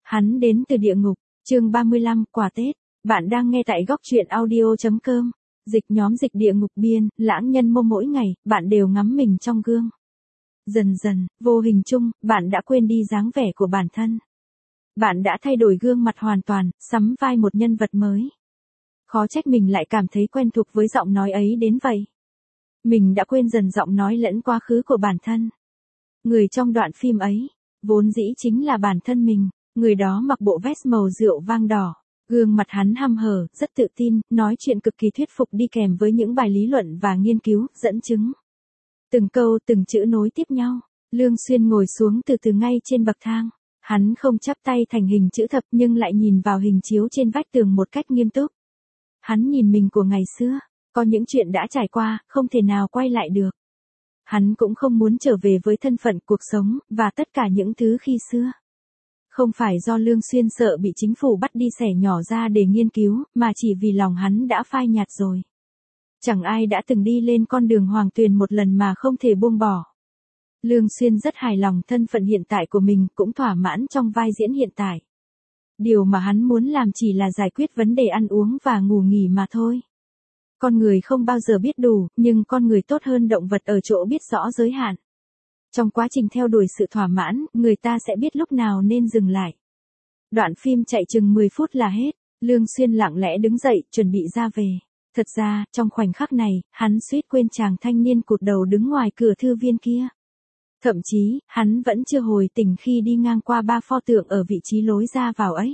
Hắn đến từ địa ngục, chương 35, quà Tết. Bạn đang nghe tại góc truyện audio.com. Dịch nhóm dịch địa ngục biên, lãng nhân mô mỗi ngày, bạn đều ngắm mình trong gương. Dần dần, vô hình chung, bạn đã quên đi dáng vẻ của bản thân. Bạn đã thay đổi gương mặt hoàn toàn, sắm vai một nhân vật mới. Khó trách mình lại cảm thấy quen thuộc với giọng nói ấy đến vậy. Mình đã quên dần giọng nói lẫn quá khứ của bản thân. Người trong đoạn phim ấy, vốn dĩ chính là bản thân mình. Người đó mặc bộ vest màu rượu vang đỏ, gương mặt hắn hăm hở, rất tự tin, nói chuyện cực kỳ thuyết phục đi kèm với những bài lý luận và nghiên cứu, dẫn chứng. Từng câu từng chữ nối tiếp nhau, Lương Xuyên ngồi xuống từ từ ngay trên bậc thang. Hắn không chắp tay thành hình chữ thập nhưng lại nhìn vào hình chiếu trên vách tường một cách nghiêm túc. Hắn nhìn mình của ngày xưa, có những chuyện đã trải qua, không thể nào quay lại được. Hắn cũng không muốn trở về với thân phận cuộc sống, và tất cả những thứ khi xưa. Không phải do Lương Xuyên sợ bị chính phủ bắt đi xẻ nhỏ ra để nghiên cứu, mà chỉ vì lòng hắn đã phai nhạt rồi. Chẳng ai đã từng đi lên con đường hoàng tuyền một lần mà không thể buông bỏ. Lương Xuyên rất hài lòng thân phận hiện tại của mình, cũng thỏa mãn trong vai diễn hiện tại. Điều mà hắn muốn làm chỉ là giải quyết vấn đề ăn uống và ngủ nghỉ mà thôi. Con người không bao giờ biết đủ, nhưng con người tốt hơn động vật ở chỗ biết rõ giới hạn. Trong quá trình theo đuổi sự thỏa mãn, người ta sẽ biết lúc nào nên dừng lại. Đoạn phim chạy chừng 10 phút là hết, Lương Xuyên lặng lẽ đứng dậy, chuẩn bị ra về. Thật ra, trong khoảnh khắc này, hắn suýt quên chàng thanh niên cụt đầu đứng ngoài cửa thư viên kia. Thậm chí, hắn vẫn chưa hồi tỉnh khi đi ngang qua 3 pho tượng ở vị trí lối ra vào ấy.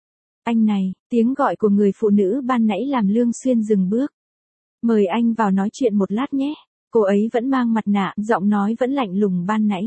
Anh này, tiếng gọi của người phụ nữ ban nãy làm Lương Xuyên dừng bước. Mời anh vào nói chuyện một lát nhé. Cô ấy vẫn mang mặt nạ, giọng nói vẫn lạnh lùng ban nãy.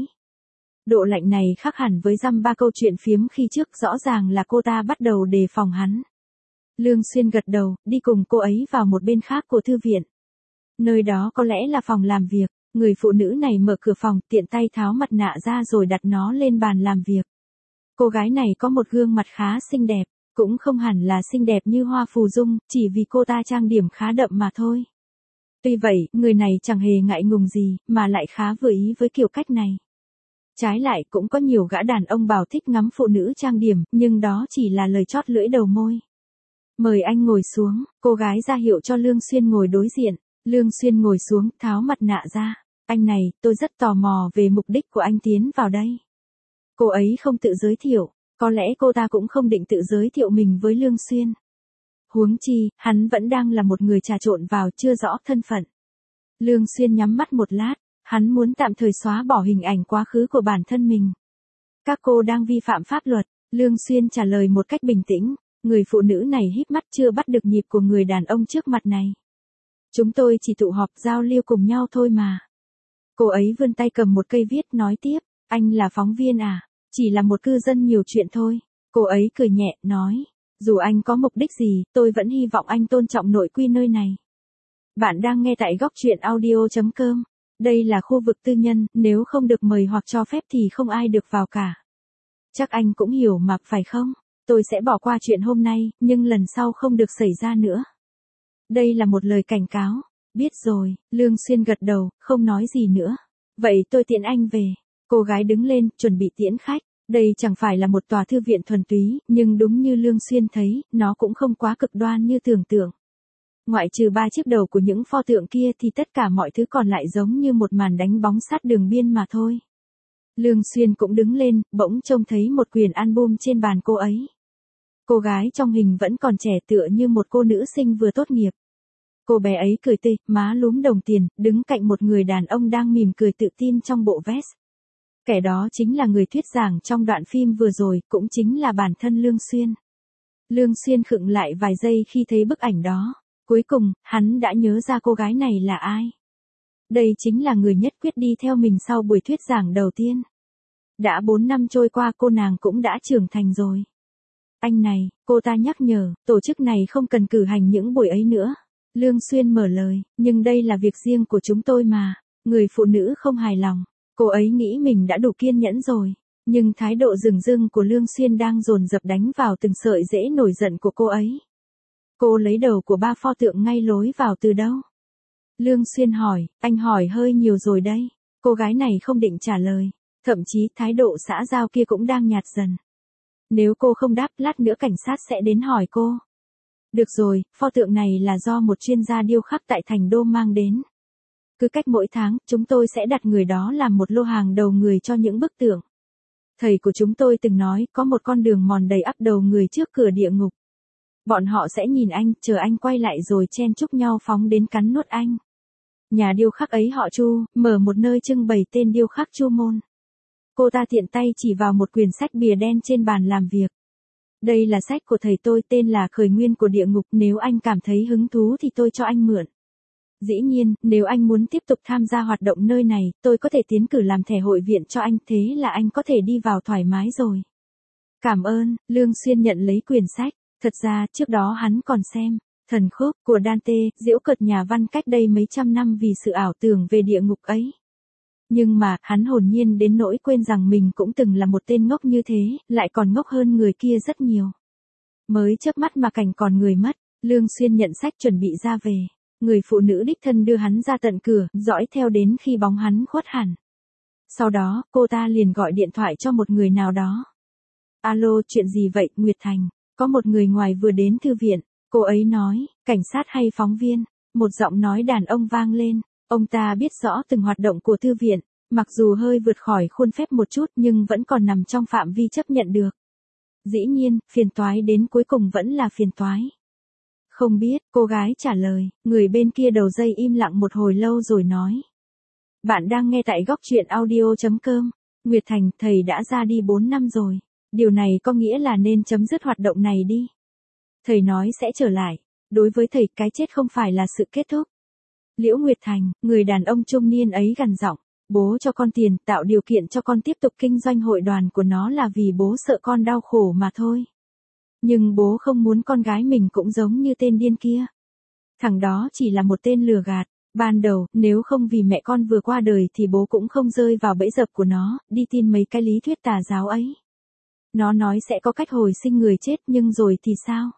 Độ lạnh này khác hẳn với dăm ba câu chuyện phiếm khi trước, rõ ràng là cô ta bắt đầu đề phòng hắn. Lương Xuyên gật đầu, đi cùng cô ấy vào một bên khác của thư viện. Nơi đó có lẽ là phòng làm việc, người phụ nữ này mở cửa phòng, tiện tay tháo mặt nạ ra rồi đặt nó lên bàn làm việc. Cô gái này có một gương mặt khá xinh đẹp, cũng không hẳn là xinh đẹp như Hoa Phù Dung, chỉ vì cô ta trang điểm khá đậm mà thôi. Tuy vậy, người này chẳng hề ngại ngùng gì, mà lại khá vừa ý với kiểu cách này. Trái lại, cũng có nhiều gã đàn ông bảo thích ngắm phụ nữ trang điểm, nhưng đó chỉ là lời chót lưỡi đầu môi. Mời anh ngồi xuống, cô gái ra hiệu cho Lương Xuyên ngồi đối diện. Lương Xuyên ngồi xuống, tháo mặt nạ ra. Anh này, tôi rất tò mò về mục đích của anh tiến vào đây. Cô ấy không tự giới thiệu, có lẽ cô ta cũng không định tự giới thiệu mình với Lương Xuyên. Huống chi, hắn vẫn đang là một người trà trộn vào, chưa rõ thân phận. Lương Xuyên nhắm mắt một lát, hắn muốn tạm thời xóa bỏ hình ảnh quá khứ của bản thân mình. Các cô đang vi phạm pháp luật, Lương Xuyên trả lời một cách bình tĩnh, người phụ nữ này híp mắt chưa bắt được nhịp của người đàn ông trước mặt này. Chúng tôi chỉ tụ họp giao lưu cùng nhau thôi mà. Cô ấy vươn tay cầm một cây viết nói tiếp, anh là phóng viên à, chỉ là một cư dân nhiều chuyện thôi. Cô ấy cười nhẹ, nói. Dù anh có mục đích gì, tôi vẫn hy vọng anh tôn trọng nội quy nơi này. Bạn đang nghe tại góc truyện audio.com. Đây là khu vực tư nhân, nếu không được mời hoặc cho phép thì không ai được vào cả. Chắc anh cũng hiểu mà, phải không? Tôi sẽ bỏ qua chuyện hôm nay, nhưng lần sau không được xảy ra nữa. Đây là một lời cảnh cáo. Biết rồi, Lương Xuyên gật đầu, không nói gì nữa. Vậy tôi tiễn anh về. Cô gái đứng lên, chuẩn bị tiễn khách. Đây chẳng phải là một tòa thư viện thuần túy, nhưng đúng như Lương Xuyên thấy, nó cũng không quá cực đoan như tưởng tượng. Ngoại trừ 3 chiếc đầu của những pho tượng kia thì tất cả mọi thứ còn lại giống như một màn đánh bóng sát đường biên mà thôi. Lương Xuyên cũng đứng lên, bỗng trông thấy một quyển album trên bàn cô ấy. Cô gái trong hình vẫn còn trẻ tựa như một cô nữ sinh vừa tốt nghiệp. Cô bé ấy cười tươi, má lúm đồng tiền, đứng cạnh một người đàn ông đang mỉm cười tự tin trong bộ vest. Kẻ đó chính là người thuyết giảng trong đoạn phim vừa rồi, cũng chính là bản thân Lương Xuyên. Lương Xuyên khựng lại vài giây khi thấy bức ảnh đó. Cuối cùng, hắn đã nhớ ra cô gái này là ai. Đây chính là người nhất quyết đi theo mình sau buổi thuyết giảng đầu tiên. Đã 4 năm trôi qua cô nàng cũng đã trưởng thành rồi. Anh này, cô ta nhắc nhở, tổ chức này không cần cử hành những buổi ấy nữa. Lương Xuyên mở lời, nhưng đây là việc riêng của chúng tôi mà. Người phụ nữ không hài lòng. Cô ấy nghĩ mình đã đủ kiên nhẫn rồi. Nhưng thái độ dửng dưng của Lương Xuyên đang dồn dập đánh vào từng sợi rễ nổi giận của cô ấy. Cô lấy đầu của 3 pho tượng ngay lối vào từ đâu? Lương Xuyên hỏi, anh hỏi hơi nhiều rồi đây. Cô gái này không định trả lời. Thậm chí thái độ xã giao kia cũng đang nhạt dần. Nếu cô không đáp, lát nữa cảnh sát sẽ đến hỏi cô. Được rồi, pho tượng này là do một chuyên gia điêu khắc tại thành đô mang đến. Cứ cách mỗi tháng, chúng tôi sẽ đặt người đó làm một lô hàng đầu người cho những bức tượng. Thầy của chúng tôi từng nói có một con đường mòn đầy ắp đầu người trước cửa địa ngục. Bọn họ sẽ nhìn anh, chờ anh quay lại rồi chen chúc nhau phóng đến cắn nuốt anh. Nhà điêu khắc ấy họ Chu, mở một nơi trưng bày tên điêu khắc Chu Môn. Cô ta tiện tay chỉ vào một quyển sách bìa đen trên bàn làm việc. Đây là sách của thầy tôi, tên là Khởi Nguyên của Địa Ngục, nếu anh cảm thấy hứng thú thì tôi cho anh mượn. Dĩ nhiên, nếu anh muốn tiếp tục tham gia hoạt động nơi này, tôi có thể tiến cử làm thẻ hội viện cho anh, thế là anh có thể đi vào thoải mái rồi. Cảm ơn, Lương Xuyên nhận lấy quyển sách. Thật ra, trước đó hắn còn xem Thần Khúc của Dante, giễu cợt nhà văn cách đây mấy trăm năm vì sự ảo tưởng về địa ngục ấy. Nhưng mà, hắn hồn nhiên đến nỗi quên rằng mình cũng từng là một tên ngốc như thế, lại còn ngốc hơn người kia rất nhiều. Mới chớp mắt mà cảnh còn người mất, Lương Xuyên nhận sách chuẩn bị ra về. Người phụ nữ đích thân đưa hắn ra tận cửa, dõi theo đến khi bóng hắn khuất hẳn. Sau đó, cô ta liền gọi điện thoại cho một người nào đó. Alo, chuyện gì vậy, Nguyệt Thành? Có một người ngoài vừa đến thư viện. Cô ấy nói, cảnh sát hay phóng viên? Một giọng nói đàn ông vang lên. Ông ta biết rõ từng hoạt động của thư viện, mặc dù hơi vượt khỏi khuôn phép một chút nhưng vẫn còn nằm trong phạm vi chấp nhận được. Dĩ nhiên, phiền toái đến cuối cùng vẫn là phiền toái. Không biết, cô gái trả lời, người bên kia đầu dây im lặng một hồi lâu rồi nói. Bạn đang nghe tại góc truyện audio.com. Nguyệt Thành, thầy đã ra đi 4 năm rồi. Điều này có nghĩa là nên chấm dứt hoạt động này đi. Thầy nói sẽ trở lại. Đối với thầy, cái chết không phải là sự kết thúc. Liễu Nguyệt Thành, người đàn ông trung niên ấy gằn giọng, bố cho con tiền, tạo điều kiện cho con tiếp tục kinh doanh hội đoàn của nó là vì bố sợ con đau khổ mà thôi. Nhưng bố không muốn con gái mình cũng giống như tên điên kia. Thằng đó chỉ là một tên lừa gạt. Ban đầu, nếu không vì mẹ con vừa qua đời thì bố cũng không rơi vào bẫy dập của nó, đi tin mấy cái lý thuyết tà giáo ấy. Nó nói sẽ có cách hồi sinh người chết, nhưng rồi thì sao?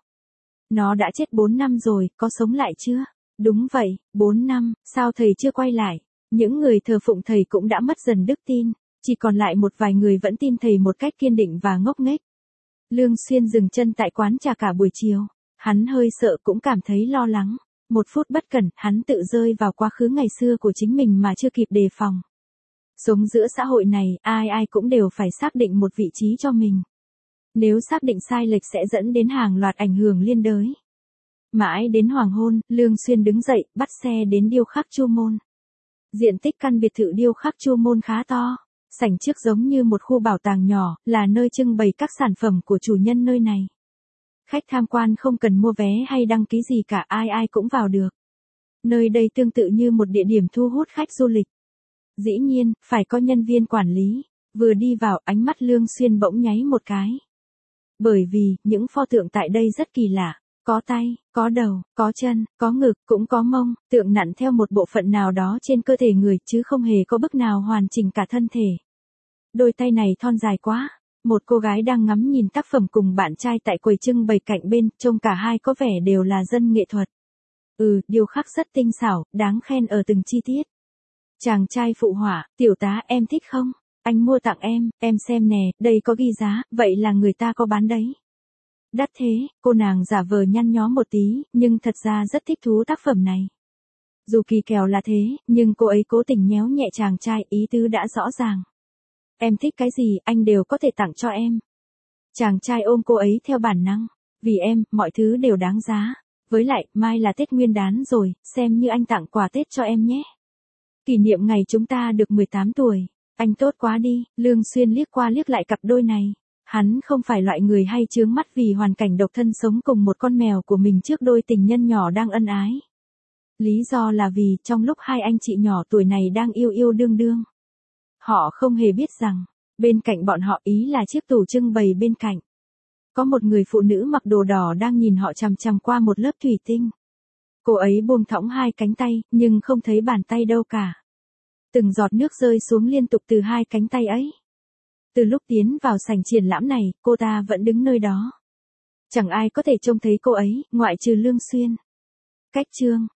Nó đã chết 4 năm rồi, có sống lại chưa? Đúng vậy, 4 năm, sao thầy chưa quay lại? Những người thờ phụng thầy cũng đã mất dần đức tin, chỉ còn lại một vài người vẫn tin thầy một cách kiên định và ngốc nghếch. Lương Xuyên dừng chân tại quán trà cả buổi chiều. Hắn hơi sợ cũng cảm thấy lo lắng. Một phút bất cẩn, hắn tự rơi vào quá khứ ngày xưa của chính mình mà chưa kịp đề phòng. Sống giữa xã hội này, ai ai cũng đều phải xác định một vị trí cho mình. Nếu xác định sai lệch sẽ dẫn đến hàng loạt ảnh hưởng liên đới. Mãi đến hoàng hôn, Lương Xuyên đứng dậy, bắt xe đến điêu khắc Chu Môn. Diện tích căn biệt thự điêu khắc Chu Môn khá to. Sảnh trước giống như một khu bảo tàng nhỏ, là nơi trưng bày các sản phẩm của chủ nhân nơi này. Khách tham quan không cần mua vé hay đăng ký gì cả, ai ai cũng vào được. Nơi đây tương tự như một địa điểm thu hút khách du lịch. Dĩ nhiên, phải có nhân viên quản lý. Vừa đi vào, ánh mắt Lương Xuyên bỗng nháy một cái. Bởi vì, những pho tượng tại đây rất kỳ lạ. Có tay, có đầu, có chân, có ngực, cũng có mông, tượng nặn theo một bộ phận nào đó trên cơ thể người chứ không hề có bức nào hoàn chỉnh cả thân thể. Đôi tay này thon dài quá. Một cô gái đang ngắm nhìn tác phẩm cùng bạn trai tại quầy trưng bày cạnh bên, trông cả hai có vẻ đều là dân nghệ thuật. Điêu khắc rất tinh xảo, đáng khen ở từng chi tiết. Chàng trai phụ họa, tiểu tá em thích không? Anh mua tặng em xem nè, đây có ghi giá, vậy là người ta có bán đấy. Đắt thế, cô nàng giả vờ nhăn nhó một tí, nhưng thật ra rất thích thú tác phẩm này. Dù kỳ kèo là thế, nhưng cô ấy cố tình nhéo nhẹ chàng trai, ý tứ đã rõ ràng. Em thích cái gì, anh đều có thể tặng cho em. Chàng trai ôm cô ấy theo bản năng. Vì em, mọi thứ đều đáng giá. Với lại, mai là Tết Nguyên đán rồi, xem như anh tặng quà Tết cho em nhé. Kỷ niệm ngày chúng ta được 18 tuổi. Anh tốt quá đi, Lương Xuyên liếc qua liếc lại cặp đôi này. Hắn không phải loại người hay chướng mắt vì hoàn cảnh độc thân sống cùng một con mèo của mình trước đôi tình nhân nhỏ đang ân ái. Lý do là vì trong lúc hai anh chị nhỏ tuổi này đang yêu yêu đương đương. Họ không hề biết rằng, bên cạnh bọn họ ý là chiếc tủ trưng bày bên cạnh. Có một người phụ nữ mặc đồ đỏ đang nhìn họ chằm chằm qua một lớp thủy tinh. Cô ấy buông thõng hai cánh tay, nhưng không thấy bàn tay đâu cả. Từng giọt nước rơi xuống liên tục từ hai cánh tay ấy. Từ lúc tiến vào sảnh triển lãm này, cô ta vẫn đứng nơi đó. Chẳng ai có thể trông thấy cô ấy, ngoại trừ Lương Xuyên. Cách chương